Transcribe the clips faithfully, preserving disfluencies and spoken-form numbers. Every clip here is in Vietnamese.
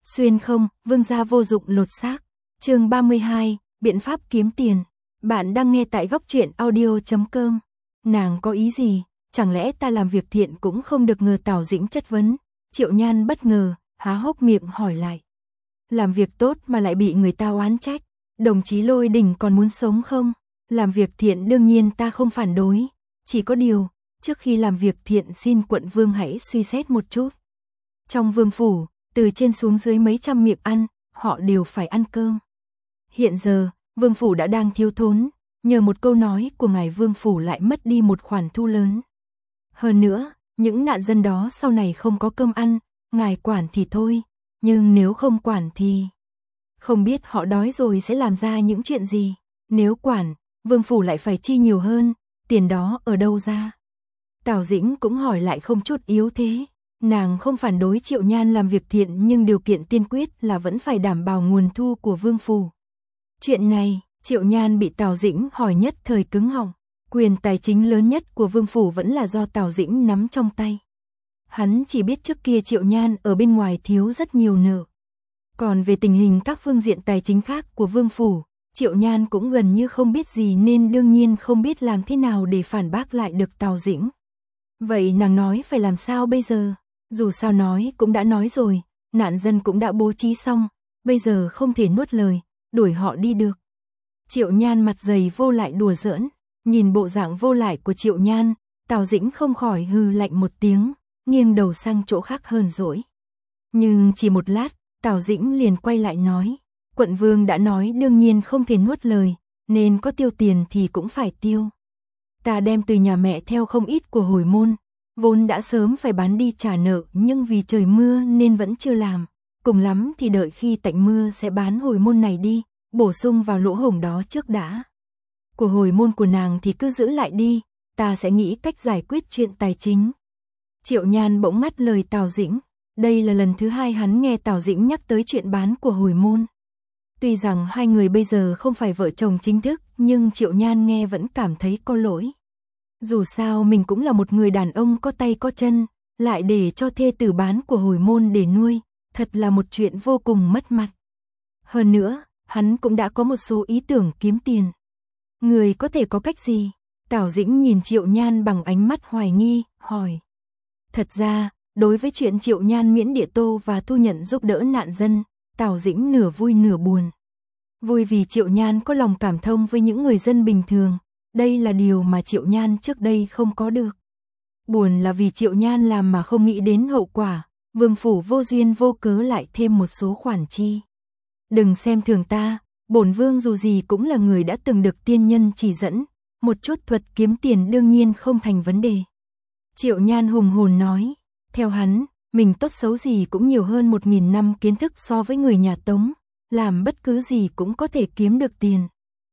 Xuyên không, vương gia vô dụng lột xác. Chương ba mươi hai, biện pháp kiếm tiền. Bạn đang nghe tại góc truyện audio chấm com. Nàng có ý gì? Chẳng lẽ ta làm việc thiện cũng không được? Ngờ Tào Dĩnh chất vấn. Triệu Nhan bất ngờ, há hốc miệng hỏi lại. Làm việc tốt mà lại bị người ta oán trách. Đồng chí Lôi Đình còn muốn sống không? Làm việc thiện đương nhiên ta không phản đối. Chỉ có điều, trước khi làm việc thiện xin quận vương hãy suy xét một chút. Trong vương phủ, từ trên xuống dưới mấy trăm miệng ăn, họ đều phải ăn cơm. Hiện giờ, vương phủ đã đang thiếu thốn, nhờ một câu nói của ngài vương phủ lại mất đi một khoản thu lớn. Hơn nữa, những nạn dân đó sau này không có cơm ăn, ngài quản thì thôi, nhưng nếu không quản thì... Không biết họ đói rồi sẽ làm ra những chuyện gì, nếu quản, vương phủ lại phải chi nhiều hơn, tiền đó ở đâu ra? Tào Dĩnh cũng hỏi lại không chút yếu thế. Nàng không phản đối Triệu Nhan làm việc thiện, nhưng điều kiện tiên quyết là vẫn phải đảm bảo nguồn thu của vương phủ. Chuyện này, Triệu Nhan bị Tào Dĩnh hỏi nhất thời cứng họng. Quyền tài chính lớn nhất của vương phủ vẫn là do Tào Dĩnh nắm trong tay. Hắn chỉ biết trước kia Triệu Nhan ở bên ngoài thiếu rất nhiều nợ. Còn về tình hình các phương diện tài chính khác của vương phủ, Triệu Nhan cũng gần như không biết gì, nên đương nhiên không biết làm thế nào để phản bác lại được Tào Dĩnh. Vậy nàng nói phải làm sao bây giờ? Dù sao nói cũng đã nói rồi, nạn dân cũng đã bố trí xong, bây giờ không thể nuốt lời, đuổi họ đi được. Triệu Nhan mặt dày vô lại đùa giỡn, nhìn bộ dạng vô lại của Triệu Nhan, Tào Dĩnh không khỏi hừ lạnh một tiếng, nghiêng đầu sang chỗ khác hờn dỗi. Nhưng chỉ một lát, Tào Dĩnh liền quay lại nói, quận vương đã nói đương nhiên không thể nuốt lời, nên có tiêu tiền thì cũng phải tiêu. Ta đem từ nhà mẹ theo không ít của hồi môn, vốn đã sớm phải bán đi trả nợ, nhưng vì trời mưa nên vẫn chưa làm, cùng lắm thì đợi khi tạnh mưa sẽ bán hồi môn này đi, bổ sung vào lỗ hổng đó trước đã. Của hồi môn của nàng thì cứ giữ lại đi, ta sẽ nghĩ cách giải quyết chuyện tài chính. Triệu Nhan bỗng ngắt lời Tào Dĩnh, đây là lần thứ hai hắn nghe Tào Dĩnh nhắc tới chuyện bán của hồi môn. Tuy rằng hai người bây giờ không phải vợ chồng chính thức, nhưng Triệu Nhan nghe vẫn cảm thấy có lỗi. Dù sao mình cũng là một người đàn ông có tay có chân, lại để cho thê tử bán của hồi môn để nuôi, thật là một chuyện vô cùng mất mặt. Hơn nữa, hắn cũng đã có một số ý tưởng kiếm tiền. Người có thể có cách gì? Tào Dĩnh nhìn Triệu Nhan bằng ánh mắt hoài nghi, hỏi. Thật ra, đối với chuyện Triệu Nhan miễn địa tô và thu nhận giúp đỡ nạn dân, Tào Dĩnh nửa vui nửa buồn. Vui vì Triệu Nhan có lòng cảm thông với những người dân bình thường. Đây là điều mà Triệu Nhan trước đây không có được. Buồn là vì Triệu Nhan làm mà không nghĩ đến hậu quả, vương phủ vô duyên vô cớ lại thêm một số khoản chi. Đừng xem thường ta, bổn vương dù gì cũng là người đã từng được tiên nhân chỉ dẫn, một chút thuật kiếm tiền đương nhiên không thành vấn đề. Triệu Nhan hùng hồn nói, theo hắn, mình tốt xấu gì cũng nhiều hơn một nghìn năm kiến thức so với người nhà Tống, làm bất cứ gì cũng có thể kiếm được tiền.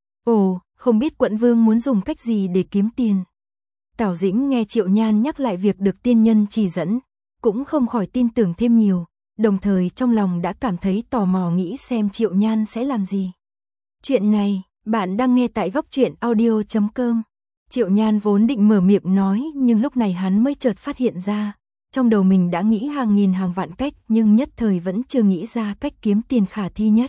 Ồ, không biết quận vương muốn dùng cách gì để kiếm tiền. Tào Dĩnh nghe Triệu Nhan nhắc lại việc được tiên nhân chỉ dẫn, cũng không khỏi tin tưởng thêm nhiều, đồng thời trong lòng đã cảm thấy tò mò nghĩ xem Triệu Nhan sẽ làm gì. Chuyện này, bạn đang nghe tại góc truyện audio chấm com. Triệu Nhan vốn định mở miệng nói, nhưng lúc này hắn mới chợt phát hiện ra, trong đầu mình đã nghĩ hàng nghìn hàng vạn cách, nhưng nhất thời vẫn chưa nghĩ ra cách kiếm tiền khả thi nhất.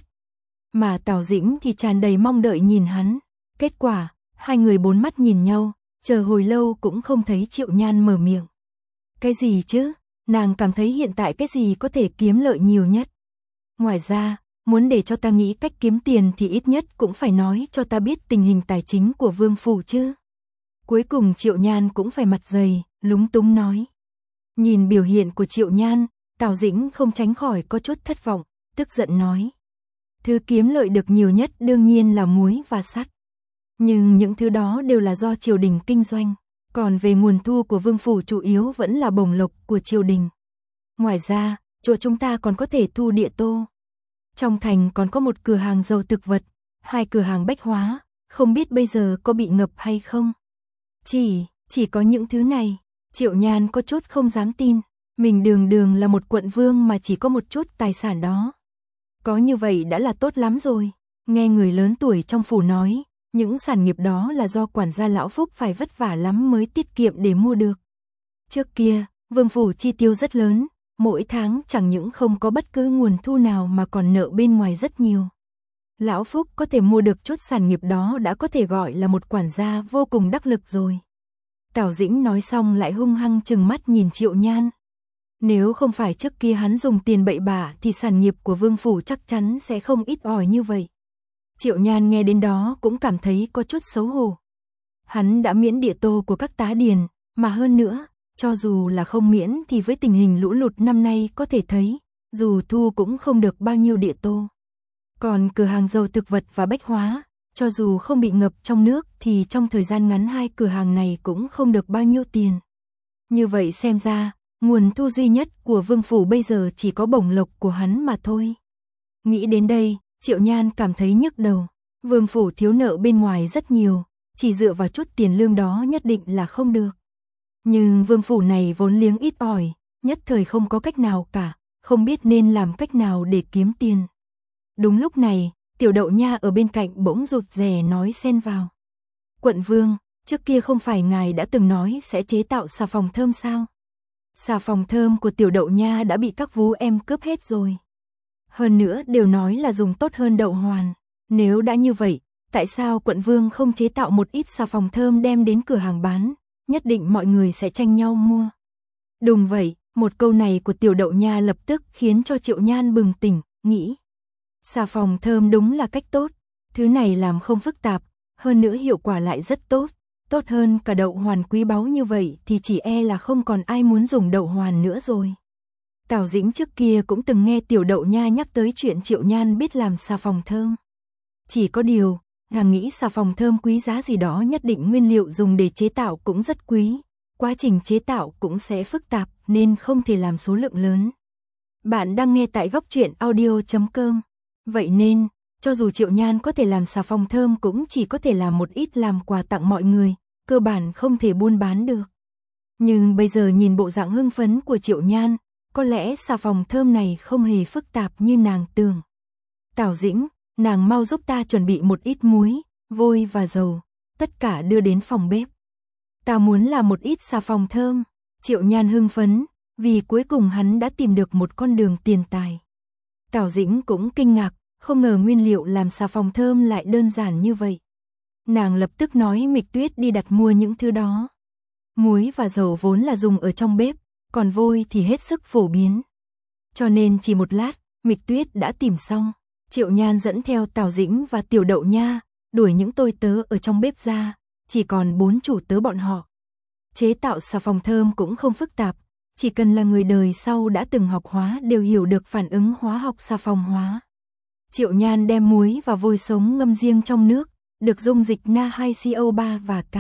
Mà Tào Dĩnh thì tràn đầy mong đợi nhìn hắn. Kết quả, hai người bốn mắt nhìn nhau, chờ hồi lâu cũng không thấy Triệu Nhan mở miệng. Cái gì chứ? Nàng cảm thấy hiện tại cái gì có thể kiếm lợi nhiều nhất? Ngoài ra, muốn để cho ta nghĩ cách kiếm tiền thì ít nhất cũng phải nói cho ta biết tình hình tài chính của vương phủ chứ. Cuối cùng Triệu Nhan cũng phải mặt dày, lúng túng nói. Nhìn biểu hiện của Triệu Nhan, Tào Dĩnh không tránh khỏi có chút thất vọng, tức giận nói. Thứ kiếm lợi được nhiều nhất đương nhiên là muối và sắt. Nhưng những thứ đó đều là do triều đình kinh doanh, còn về nguồn thu của vương phủ chủ yếu vẫn là bổng lộc của triều đình. Ngoài ra, chỗ chúng ta còn có thể thu địa tô. Trong thành còn có một cửa hàng dầu thực vật, hai cửa hàng bách hóa, không biết bây giờ có bị ngập hay không. Chỉ, chỉ có những thứ này, Triệu Nhan có chút không dám tin, mình đường đường là một quận vương mà chỉ có một chút tài sản đó. Có như vậy đã là tốt lắm rồi, nghe người lớn tuổi trong phủ nói. Những sản nghiệp đó là do quản gia lão Phúc phải vất vả lắm mới tiết kiệm để mua được. Trước kia, vương phủ chi tiêu rất lớn, mỗi tháng chẳng những không có bất cứ nguồn thu nào mà còn nợ bên ngoài rất nhiều. Lão Phúc có thể mua được chút sản nghiệp đó đã có thể gọi là một quản gia vô cùng đắc lực rồi. Tào Dĩnh nói xong lại hung hăng trừng mắt nhìn Triệu Nhan. Nếu không phải trước kia hắn dùng tiền bậy bạ thì sản nghiệp của Vương phủ chắc chắn sẽ không ít ỏi như vậy. Triệu Nhan nghe đến đó cũng cảm thấy có chút xấu hổ. Hắn đã miễn địa tô của các tá điền, mà hơn nữa, cho dù là không miễn thì với tình hình lũ lụt năm nay có thể thấy, dù thu cũng không được bao nhiêu địa tô. Còn cửa hàng dầu thực vật và bách hóa, cho dù không bị ngập trong nước thì trong thời gian ngắn hai cửa hàng này cũng không được bao nhiêu tiền. Như vậy xem ra, nguồn thu duy nhất của Vương phủ bây giờ chỉ có bổng lộc của hắn mà thôi. Nghĩ đến đây, Triệu Nhan cảm thấy nhức đầu. Vương phủ thiếu nợ bên ngoài rất nhiều, chỉ dựa vào chút tiền lương đó nhất định là không được. Nhưng Vương phủ này vốn liếng ít ỏi, nhất thời không có cách nào cả, không biết nên làm cách nào để kiếm tiền. Đúng lúc này, Tiểu Đậu Nha ở bên cạnh bỗng rụt rè nói xen vào. Quận Vương, trước kia không phải ngài đã từng nói sẽ chế tạo xà phòng thơm sao? Xà phòng thơm của Tiểu Đậu Nha đã bị các vú em cướp hết rồi. Hơn nữa đều nói là dùng tốt hơn đậu hoàn. Nếu đã như vậy, tại sao quận Vương không chế tạo một ít xà phòng thơm đem đến cửa hàng bán? Nhất định mọi người sẽ tranh nhau mua. Đúng vậy, một câu này của Tiểu Đậu Nha lập tức khiến cho Triệu Nhan bừng tỉnh, nghĩ. Xà phòng thơm đúng là cách tốt, thứ này làm không phức tạp, hơn nữa hiệu quả lại rất tốt, tốt hơn cả đậu hoàn quý báu như vậy thì chỉ e là không còn ai muốn dùng đậu hoàn nữa rồi. Tào Dĩnh trước kia cũng từng nghe Tiểu Đậu Nha nhắc tới chuyện Triệu Nhan biết làm xà phòng thơm. Chỉ có điều, nàng nghĩ xà phòng thơm quý giá gì đó nhất định nguyên liệu dùng để chế tạo cũng rất quý, quá trình chế tạo cũng sẽ phức tạp nên không thể làm số lượng lớn. Bạn đang nghe tại góc truyện audio chấm com. Vậy nên, cho dù Triệu Nhan có thể làm xà phòng thơm cũng chỉ có thể làm một ít làm quà tặng mọi người, cơ bản không thể buôn bán được. Nhưng bây giờ nhìn bộ dạng hưng phấn của Triệu Nhan, có lẽ xà phòng thơm này không hề phức tạp như nàng tưởng. Tào Dĩnh, nàng mau giúp ta chuẩn bị một ít muối, vôi và dầu, tất cả đưa đến phòng bếp. Ta muốn làm một ít xà phòng thơm. Triệu Nhan hưng phấn, vì cuối cùng hắn đã tìm được một con đường tiền tài. Tào Dĩnh cũng kinh ngạc, không ngờ nguyên liệu làm xà phòng thơm lại đơn giản như vậy. Nàng lập tức nói Mịch Tuyết đi đặt mua những thứ đó. Muối và dầu vốn là dùng ở trong bếp, còn vôi thì hết sức phổ biến. Cho nên chỉ một lát, Mịch Tuyết đã tìm xong. Triệu Nhan dẫn theo Tào Dĩnh và Tiểu Đậu Nha, đuổi những tôi tớ ở trong bếp ra, chỉ còn bốn chủ tớ bọn họ. Chế tạo xà phòng thơm cũng không phức tạp, chỉ cần là người đời sau đã từng học hóa đều hiểu được phản ứng hóa học xà phòng hóa. Triệu Nhan đem muối và vôi sống ngâm riêng trong nước, được dung dịch N hai C O ba và K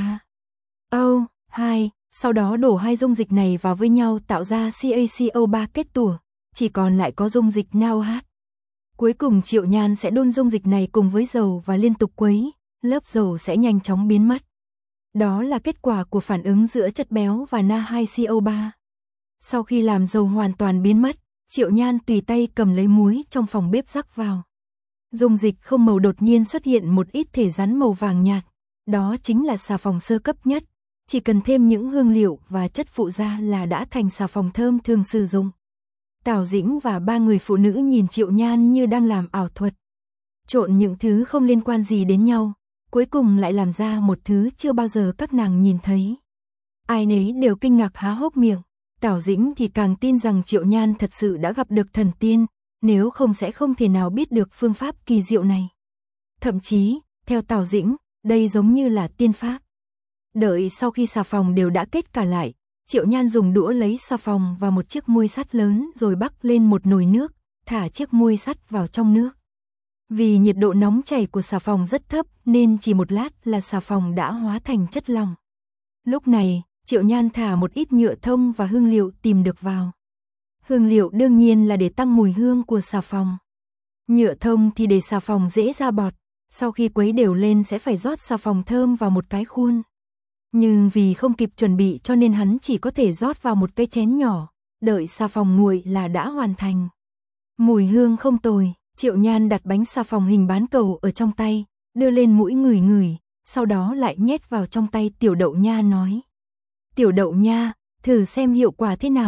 O hai, sau đó đổ hai dung dịch này vào với nhau tạo ra C A C O ba kết tủa, chỉ còn lại có dung dịch N O H. Cuối cùng Triệu Nhan sẽ đun dung dịch này cùng với dầu và liên tục quấy, lớp dầu sẽ nhanh chóng biến mất. Đó là kết quả của phản ứng giữa chất béo và N hai C O ba. Sau khi làm dầu hoàn toàn biến mất, Triệu Nhan tùy tay cầm lấy muối trong phòng bếp rắc vào. Dung dịch không màu đột nhiên xuất hiện một ít thể rắn màu vàng nhạt, đó chính là xà phòng sơ cấp nhất, chỉ cần thêm những hương liệu và chất phụ gia là đã thành xà phòng thơm thường sử dụng. Tào Dĩnh và ba người phụ nữ nhìn Triệu Nhan như đang làm ảo thuật. Trộn những thứ không liên quan gì đến nhau, cuối cùng lại làm ra một thứ chưa bao giờ các nàng nhìn thấy. Ai nấy đều kinh ngạc há hốc miệng, Tào Dĩnh thì càng tin rằng Triệu Nhan thật sự đã gặp được thần tiên, nếu không sẽ không thể nào biết được phương pháp kỳ diệu này. Thậm chí, theo Tào Dĩnh, đây giống như là tiên pháp. Đợi sau khi xà phòng đều đã kết cả lại, Triệu Nhan dùng đũa lấy xà phòng và một chiếc muôi sắt lớn rồi bắc lên một nồi nước, thả chiếc muôi sắt vào trong nước. Vì nhiệt độ nóng chảy của xà phòng rất thấp nên chỉ một lát là xà phòng đã hóa thành chất lỏng. Lúc này, Triệu Nhan thả một ít nhựa thông và hương liệu tìm được vào. Hương liệu đương nhiên là để tăng mùi hương của xà phòng. Nhựa thông thì để xà phòng dễ ra bọt, sau khi quấy đều lên sẽ phải rót xà phòng thơm vào một cái khuôn. Nhưng vì không kịp chuẩn bị cho nên hắn chỉ có thể rót vào một cái chén nhỏ, đợi xà phòng nguội là đã hoàn thành. Mùi hương không tồi, Triệu Nhan đặt bánh xà phòng hình bán cầu ở trong tay, đưa lên mũi ngửi ngửi, sau đó lại nhét vào trong tay Tiểu Đậu Nha nói. Tiểu Đậu Nha, thử xem hiệu quả thế nào,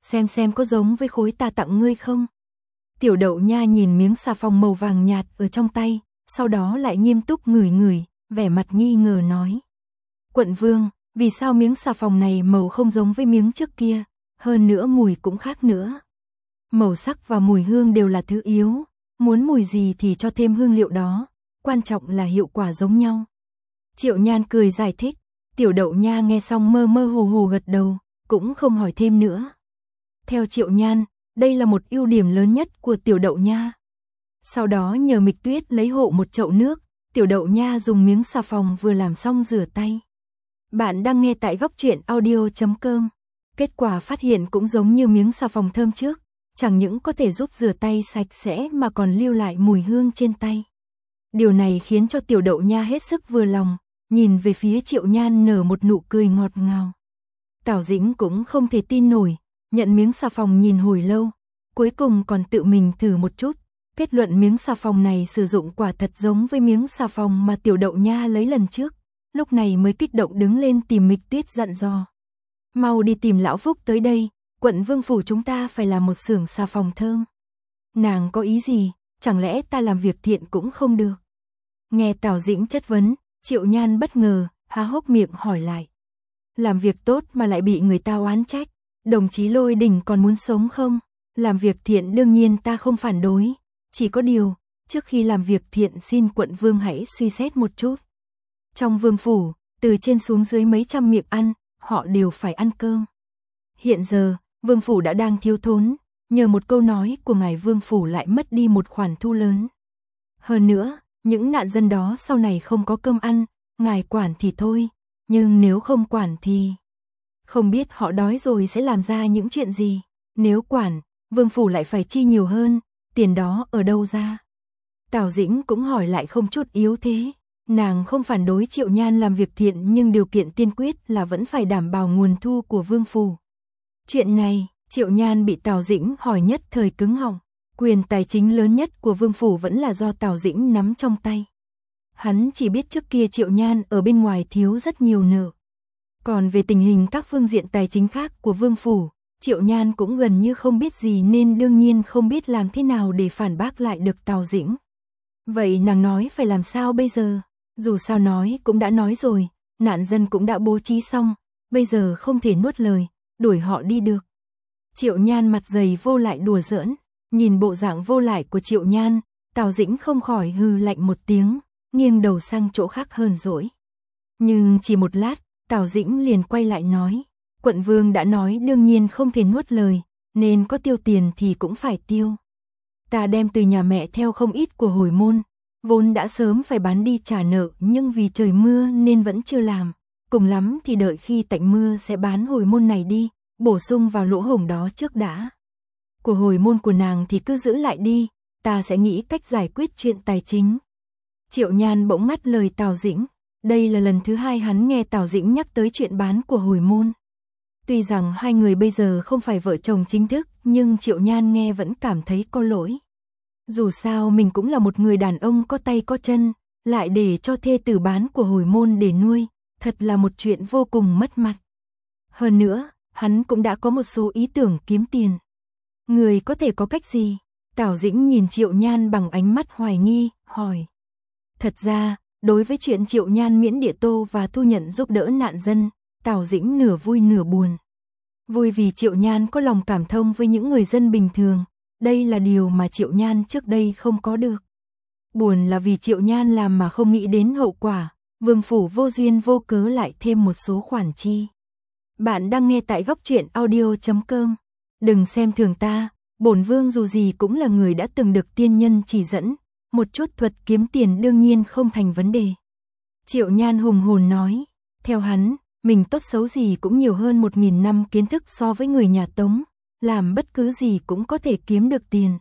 xem xem có giống với khối ta tặng ngươi không. Tiểu Đậu Nha nhìn miếng xà phòng màu vàng nhạt ở trong tay, sau đó lại nghiêm túc ngửi ngửi, vẻ mặt nghi ngờ nói. Quận vương, vì sao miếng xà phòng này màu không giống với miếng trước kia, hơn nữa mùi cũng khác nữa. Màu sắc và mùi hương đều là thứ yếu, muốn mùi gì thì cho thêm hương liệu đó, quan trọng là hiệu quả giống nhau. Triệu Nhan cười giải thích, Tiểu Đậu Nha nghe xong mơ mơ hồ hồ gật đầu, cũng không hỏi thêm nữa. Theo Triệu Nhan, đây là một ưu điểm lớn nhất của Tiểu Đậu Nha. Sau đó nhờ Mịch Tuyết lấy hộ một chậu nước, Tiểu Đậu Nha dùng miếng xà phòng vừa làm xong rửa tay. Bạn đang nghe tại góc truyện audio chấm com. Kết quả phát hiện cũng giống như miếng xà phòng thơm trước, chẳng những có thể giúp rửa tay sạch sẽ mà còn lưu lại mùi hương trên tay. Điều này khiến cho Tiểu Đậu Nha hết sức vừa lòng, nhìn về phía Triệu Nhan nở một nụ cười ngọt ngào. Tào Dĩnh cũng không thể tin nổi, nhận miếng xà phòng nhìn hồi lâu, cuối cùng còn tự mình thử một chút, kết luận miếng xà phòng này sử dụng quả thật giống với miếng xà phòng mà Tiểu Đậu Nha lấy lần trước, lúc này mới kích động đứng lên tìm Mịch Tuyết dặn dò. Mau đi tìm lão Phúc tới đây, quận vương phủ chúng ta phải làm một xưởng xà phòng thơm. Nàng có ý gì, chẳng lẽ ta làm việc thiện cũng không được? Nghe Tào Dĩnh chất vấn, Triệu Nhan bất ngờ, há hốc miệng hỏi lại. Làm việc tốt mà lại bị người ta oán trách, đồng chí Lôi Đình còn muốn sống không? Làm việc thiện đương nhiên ta không phản đối, chỉ có điều, trước khi làm việc thiện xin quận vương hãy suy xét một chút. Trong vương phủ, từ trên xuống dưới mấy trăm miệng ăn, họ đều phải ăn cơm. Hiện giờ, vương phủ đã đang thiếu thốn, nhờ một câu nói của ngài vương phủ lại mất đi một khoản thu lớn. Hơn nữa, những nạn dân đó sau này không có cơm ăn, ngài quản thì thôi, nhưng nếu không quản thì... Không biết họ đói rồi sẽ làm ra những chuyện gì, nếu quản, vương phủ lại phải chi nhiều hơn, tiền đó ở đâu ra? Tào Dĩnh cũng hỏi lại không chút yếu thế, nàng không phản đối Triệu Nhan làm việc thiện nhưng điều kiện tiên quyết là vẫn phải đảm bảo nguồn thu của vương phủ. Chuyện này, Triệu Nhan bị Tào Dĩnh hỏi nhất thời cứng họng, quyền tài chính lớn nhất của vương phủ vẫn là do Tào Dĩnh nắm trong tay. Hắn chỉ biết trước kia Triệu Nhan ở bên ngoài thiếu rất nhiều nợ. Còn về tình hình các phương diện tài chính khác của vương phủ, Triệu Nhan cũng gần như không biết gì nên đương nhiên không biết làm thế nào để phản bác lại được Tào Dĩnh. Vậy nàng nói phải làm sao bây giờ? Dù sao nói cũng đã nói rồi, nạn dân cũng đã bố trí xong, bây giờ không thể nuốt lời, đuổi họ đi được. Triệu Nhan mặt dày vô lại đùa giỡn, nhìn bộ dạng vô lại của Triệu Nhan, Tào Dĩnh không khỏi hừ lạnh một tiếng, nghiêng đầu sang chỗ khác hờn dỗi. Nhưng chỉ một lát, Tào Dĩnh liền quay lại nói, quận vương đã nói đương nhiên không thể nuốt lời, nên có tiêu tiền thì cũng phải tiêu. Ta đem từ nhà mẹ theo không ít của hồi môn, vốn đã sớm phải bán đi trả nợ nhưng vì trời mưa nên vẫn chưa làm, cùng lắm thì đợi khi tạnh mưa sẽ bán hồi môn này đi, bổ sung vào lỗ hổng đó trước đã. Của hồi môn của nàng thì cứ giữ lại đi, ta sẽ nghĩ cách giải quyết chuyện tài chính. Triệu Nhan bỗng ngắt lời Tào Dĩnh, đây là lần thứ hai hắn nghe Tào Dĩnh nhắc tới chuyện bán của hồi môn. Tuy rằng hai người bây giờ không phải vợ chồng chính thức, nhưng Triệu Nhan nghe vẫn cảm thấy có lỗi. Dù sao mình cũng là một người đàn ông có tay có chân, lại để cho thê tử bán của hồi môn để nuôi, thật là một chuyện vô cùng mất mặt. Hơn nữa, hắn cũng đã có một số ý tưởng kiếm tiền. Người có thể có cách gì? Tào Dĩnh nhìn Triệu Nhan bằng ánh mắt hoài nghi, hỏi. Thật ra, đối với chuyện Triệu Nhan miễn địa tô và thu nhận giúp đỡ nạn dân, Tào Dĩnh nửa vui nửa buồn. Vui vì Triệu Nhan có lòng cảm thông với những người dân bình thường, đây là điều mà Triệu Nhan trước đây không có được. Buồn là vì Triệu Nhan làm mà không nghĩ đến hậu quả, vương phủ vô duyên vô cớ lại thêm một số khoản chi. Bạn đang nghe tại góc truyện audio chấm com. Đừng xem thường ta, bổn vương dù gì cũng là người đã từng được tiên nhân chỉ dẫn, một chút thuật kiếm tiền đương nhiên không thành vấn đề. Triệu Nhan hùng hồn nói, theo hắn, mình tốt xấu gì cũng nhiều hơn một nghìn năm kiến thức so với người nhà Tống, làm bất cứ gì cũng có thể kiếm được tiền.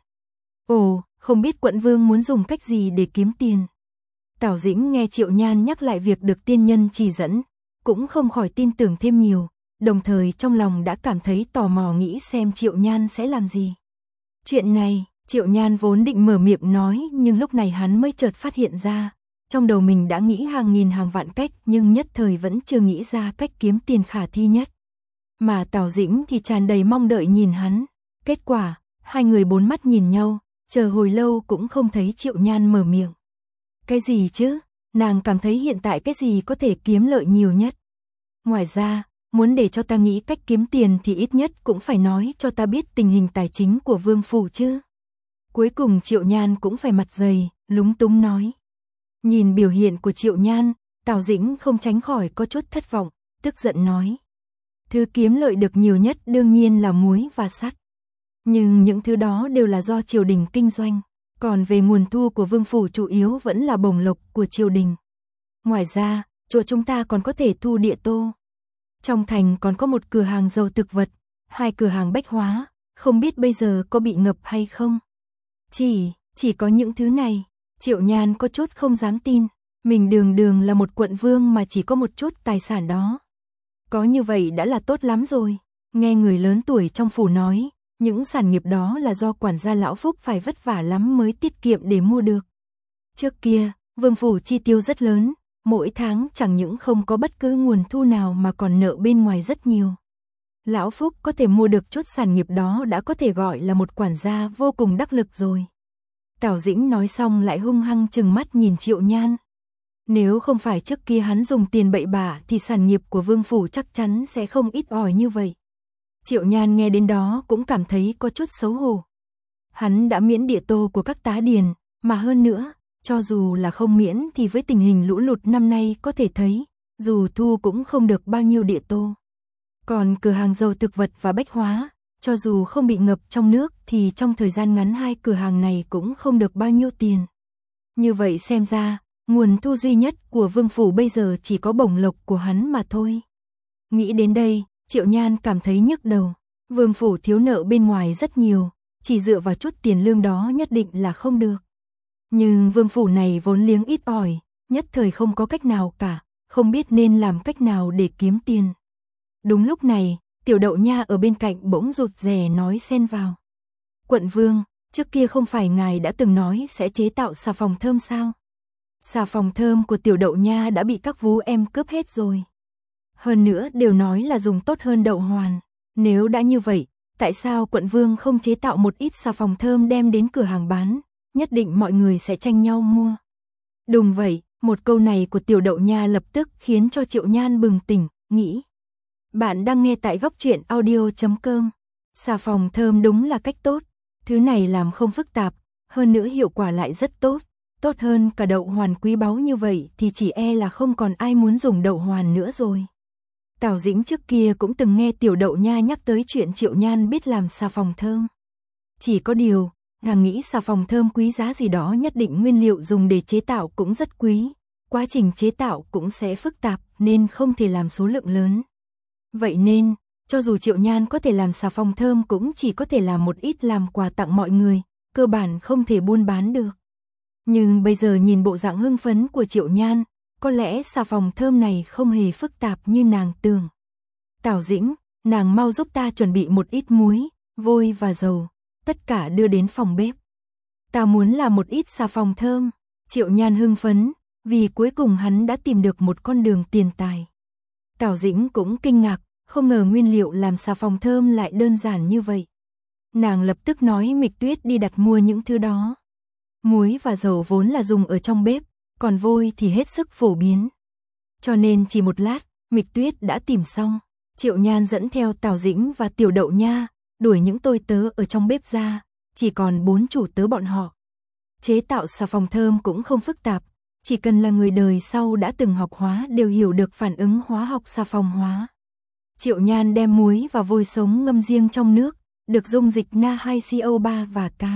Ồ, không biết quận vương muốn dùng cách gì để kiếm tiền. Tào Dĩnh nghe Triệu Nhan nhắc lại việc được tiên nhân chỉ dẫn, cũng không khỏi tin tưởng thêm nhiều, đồng thời trong lòng đã cảm thấy tò mò nghĩ xem Triệu Nhan sẽ làm gì. Chuyện này, Triệu Nhan vốn định mở miệng nói nhưng lúc này hắn mới chợt phát hiện ra, trong đầu mình đã nghĩ hàng nghìn hàng vạn cách nhưng nhất thời vẫn chưa nghĩ ra cách kiếm tiền khả thi nhất. mà Tào Dĩnh thì tràn đầy mong đợi nhìn hắn. Kết quả, hai người bốn mắt nhìn nhau, chờ hồi lâu cũng không thấy Triệu Nhan mở miệng. Cái gì chứ? Nàng cảm thấy hiện tại cái gì có thể kiếm lợi nhiều nhất? Ngoài ra, muốn để cho ta nghĩ cách kiếm tiền thì ít nhất cũng phải nói cho ta biết tình hình tài chính của Vương phủ chứ. Cuối cùng Triệu Nhan cũng phải mặt dày, lúng túng nói. Nhìn biểu hiện của Triệu Nhan, Tào Dĩnh không tránh khỏi có chút thất vọng, tức giận nói. Thứ kiếm lợi được nhiều nhất đương nhiên là muối và sắt. Nhưng những thứ đó đều là do triều đình kinh doanh, còn về nguồn thu của Vương phủ chủ yếu vẫn là bổng lộc của triều đình. Ngoài ra, chỗ chúng ta còn có thể thu địa tô. Trong thành còn có một cửa hàng dầu thực vật, hai cửa hàng bách hóa, không biết bây giờ có bị ngập hay không. Chỉ, chỉ có những thứ này, Triệu Nhan có chút không dám tin, mình đường đường là một quận vương mà chỉ có một chút tài sản đó. Có như vậy đã là tốt lắm rồi, nghe người lớn tuổi trong phủ nói, những sản nghiệp đó là do quản gia lão Phúc phải vất vả lắm mới tiết kiệm để mua được. Trước kia, Vương phủ chi tiêu rất lớn, mỗi tháng chẳng những không có bất cứ nguồn thu nào mà còn nợ bên ngoài rất nhiều. Lão Phúc có thể mua được chút sản nghiệp đó đã có thể gọi là một quản gia vô cùng đắc lực rồi. Tào Dĩnh nói xong lại hung hăng trừng mắt nhìn Triệu Nhan. Nếu không phải trước kia hắn dùng tiền bậy bạ thì sản nghiệp của Vương phủ chắc chắn sẽ không ít ỏi như vậy. Triệu Nhan nghe đến đó cũng cảm thấy có chút xấu hổ. Hắn đã miễn địa tô của các tá điền, mà hơn nữa, cho dù là không miễn thì với tình hình lũ lụt năm nay có thể thấy, dù thu cũng không được bao nhiêu địa tô. Còn cửa hàng dầu thực vật và bách hóa, cho dù không bị ngập trong nước thì trong thời gian ngắn hai cửa hàng này cũng không được bao nhiêu tiền. Như vậy xem ra, nguồn thu duy nhất của Vương phủ bây giờ chỉ có bổng lộc của hắn mà thôi. Nghĩ đến đây, Triệu Nhan cảm thấy nhức đầu. Vương phủ thiếu nợ bên ngoài rất nhiều, chỉ dựa vào chút tiền lương đó nhất định là không được. Nhưng Vương phủ này vốn liếng ít ỏi, nhất thời không có cách nào cả, không biết nên làm cách nào để kiếm tiền. Đúng lúc này, Tiểu Đậu Nha ở bên cạnh bỗng rụt rè nói xen vào. Quận vương, trước kia không phải ngài đã từng nói sẽ chế tạo xà phòng thơm sao? Xà phòng thơm của Tiểu Đậu Nha đã bị các vú em cướp hết rồi. Hơn nữa đều nói là dùng tốt hơn đậu hoàn. Nếu đã như vậy, tại sao quận vương không chế tạo một ít xà phòng thơm đem đến cửa hàng bán? Nhất định mọi người sẽ tranh nhau mua. Đúng vậy, một câu này của Tiểu Đậu Nha lập tức khiến cho Triệu Nhan bừng tỉnh, nghĩ. Bạn đang nghe tại góc truyện audio chấm com. Xà phòng thơm đúng là cách tốt. Thứ này làm không phức tạp, hơn nữa hiệu quả lại rất tốt. Tốt hơn cả đậu hoàn quý báu như vậy thì chỉ e là không còn ai muốn dùng đậu hoàn nữa rồi. Tào Dĩnh trước kia cũng từng nghe Tiểu Đậu Nha nhắc tới chuyện Triệu Nhan biết làm xà phòng thơm. Chỉ có điều, nàng nghĩ xà phòng thơm quý giá gì đó nhất định nguyên liệu dùng để chế tạo cũng rất quý. Quá trình chế tạo cũng sẽ phức tạp nên không thể làm số lượng lớn. Vậy nên, cho dù Triệu Nhan có thể làm xà phòng thơm cũng chỉ có thể làm một ít làm quà tặng mọi người, cơ bản không thể buôn bán được. Nhưng bây giờ nhìn bộ dạng hưng phấn của Triệu Nhan, có lẽ xà phòng thơm này không hề phức tạp như nàng tưởng. Tào Dĩnh, nàng mau giúp ta chuẩn bị một ít muối, vôi và dầu, tất cả đưa đến phòng bếp. Ta muốn làm một ít xà phòng thơm. Triệu Nhan hưng phấn, vì cuối cùng hắn đã tìm được một con đường tiền tài. Tào Dĩnh cũng kinh ngạc, không ngờ nguyên liệu làm xà phòng thơm lại đơn giản như vậy. Nàng lập tức nói Mịch Tuyết đi đặt mua những thứ đó. Muối và dầu vốn là dùng ở trong bếp, còn vôi thì hết sức phổ biến. Cho nên chỉ một lát, Mịch Tuyết đã tìm xong. Triệu Nhan dẫn theo Tào Dĩnh và Tiểu Đậu Nha, đuổi những tôi tớ ở trong bếp ra, chỉ còn bốn chủ tớ bọn họ. Chế tạo xà phòng thơm cũng không phức tạp, chỉ cần là người đời sau đã từng học hóa đều hiểu được phản ứng hóa học xà phòng hóa. Triệu Nhan đem muối và vôi sống ngâm riêng trong nước, được dung dịch N hai C O ba và K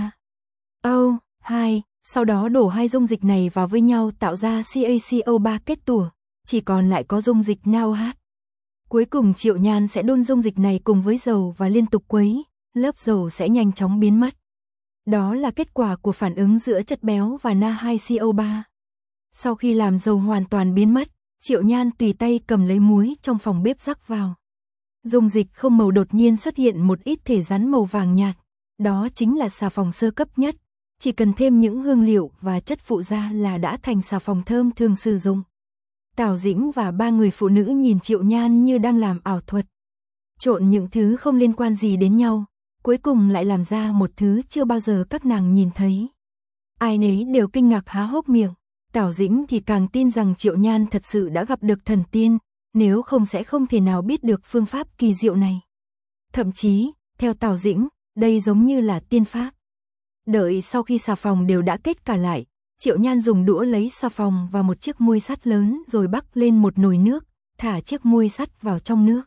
O hai, sau đó đổ hai dung dịch này vào với nhau tạo ra C A C O ba kết tủa, chỉ còn lại có dung dịch N O H. Cuối cùng Triệu Nhan sẽ đun dung dịch này cùng với dầu và liên tục quấy, lớp dầu sẽ nhanh chóng biến mất. Đó là kết quả của phản ứng giữa chất béo và N hai C O ba. Sau khi làm dầu hoàn toàn biến mất, Triệu Nhan tùy tay cầm lấy muối trong phòng bếp rắc vào. Dung dịch không màu đột nhiên xuất hiện một ít thể rắn màu vàng nhạt, đó chính là xà phòng sơ cấp nhất, chỉ cần thêm những hương liệu và chất phụ gia là đã thành xà phòng thơm thường sử dụng. Tào Dĩnh và ba người phụ nữ nhìn Triệu Nhan như đang làm ảo thuật. trộn những thứ không liên quan gì đến nhau, cuối cùng lại làm ra một thứ chưa bao giờ các nàng nhìn thấy. Ai nấy đều kinh ngạc há hốc miệng, Tào Dĩnh thì càng tin rằng Triệu Nhan thật sự đã gặp được thần tiên, nếu không sẽ không thể nào biết được phương pháp kỳ diệu này. Thậm chí, theo Tào Dĩnh, đây giống như là tiên pháp. Đợi sau khi xà phòng đều đã kết cả lại, Triệu Nhan dùng đũa lấy xà phòng và một chiếc muôi sắt lớn rồi bắc lên một nồi nước, thả chiếc muôi sắt vào trong nước.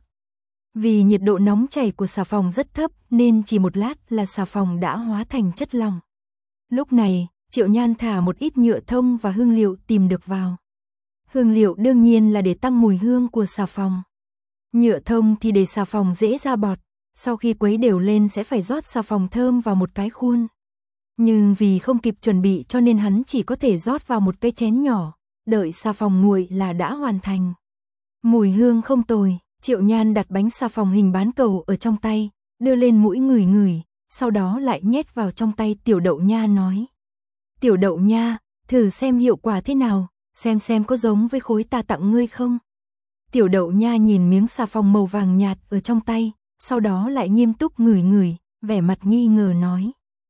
Vì nhiệt độ nóng chảy của xà phòng rất thấp nên chỉ một lát là xà phòng đã hóa thành chất lỏng. Lúc này, Triệu Nhan thả một ít nhựa thông và hương liệu tìm được vào. Hương liệu đương nhiên là để tăng mùi hương của xà phòng. Nhựa thông thì để xà phòng dễ ra bọt, sau khi quấy đều lên sẽ phải rót xà phòng thơm vào một cái khuôn. Nhưng vì không kịp chuẩn bị cho nên hắn chỉ có thể rót vào một cái chén nhỏ, đợi xà phòng nguội là đã hoàn thành. Mùi hương không tồi, Triệu Nhan đặt bánh xà phòng hình bán cầu ở trong tay, đưa lên mũi ngửi ngửi, sau đó lại nhét vào trong tay Tiểu Đậu Nha nói. Tiểu Đậu Nha, thử xem hiệu quả thế nào, xem xem có giống với khối ta tặng ngươi không. Tiểu Đậu Nha nhìn miếng xà phòng màu vàng nhạt ở trong tay, sau đó lại nghiêm túc ngửi ngửi, vẻ mặt nghi ngờ nói.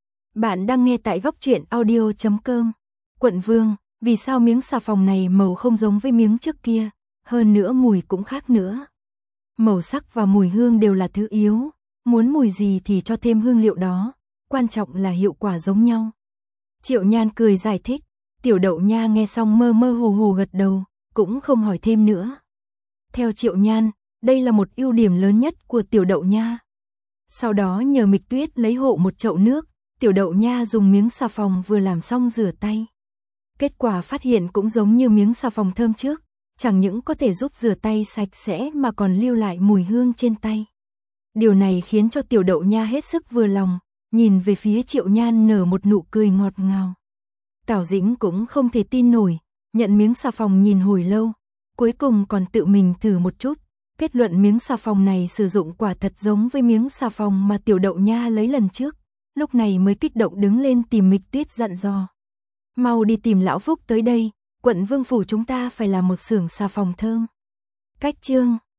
Bạn đang nghe tại góc truyện audio chấm com. Quận Vương, vì sao miếng xà phòng này màu không giống với miếng trước kia, hơn nữa mùi cũng khác nữa. Màu sắc và mùi hương đều là thứ yếu, muốn mùi gì thì cho thêm hương liệu đó, quan trọng là hiệu quả giống nhau. Triệu Nhan cười giải thích, Tiểu Đậu Nha nghe xong mơ mơ hồ hồ gật đầu, cũng không hỏi thêm nữa. Theo Triệu Nhan, đây là một ưu điểm lớn nhất của Tiểu Đậu Nha. Sau đó nhờ Mịch Tuyết lấy hộ một chậu nước, Tiểu Đậu Nha dùng miếng xà phòng vừa làm xong rửa tay. Kết quả phát hiện cũng giống như miếng xà phòng thơm trước, chẳng những có thể giúp rửa tay sạch sẽ mà còn lưu lại mùi hương trên tay. Điều này khiến cho Tiểu Đậu Nha hết sức vừa lòng, nhìn về phía Triệu Nhan nở một nụ cười ngọt ngào. Tào Dĩnh cũng không thể tin nổi, nhận miếng xà phòng nhìn hồi lâu, cuối cùng còn tự mình thử một chút, kết luận miếng xà phòng này sử dụng quả thật giống với miếng xà phòng mà Tiểu Đậu Nha lấy lần trước, lúc này mới kích động đứng lên tìm Mịch Tuyết dặn dò. Mau đi tìm Lão Phúc tới đây, Quận Vương phủ chúng ta phải làm một xưởng xà phòng thơm. Cách chương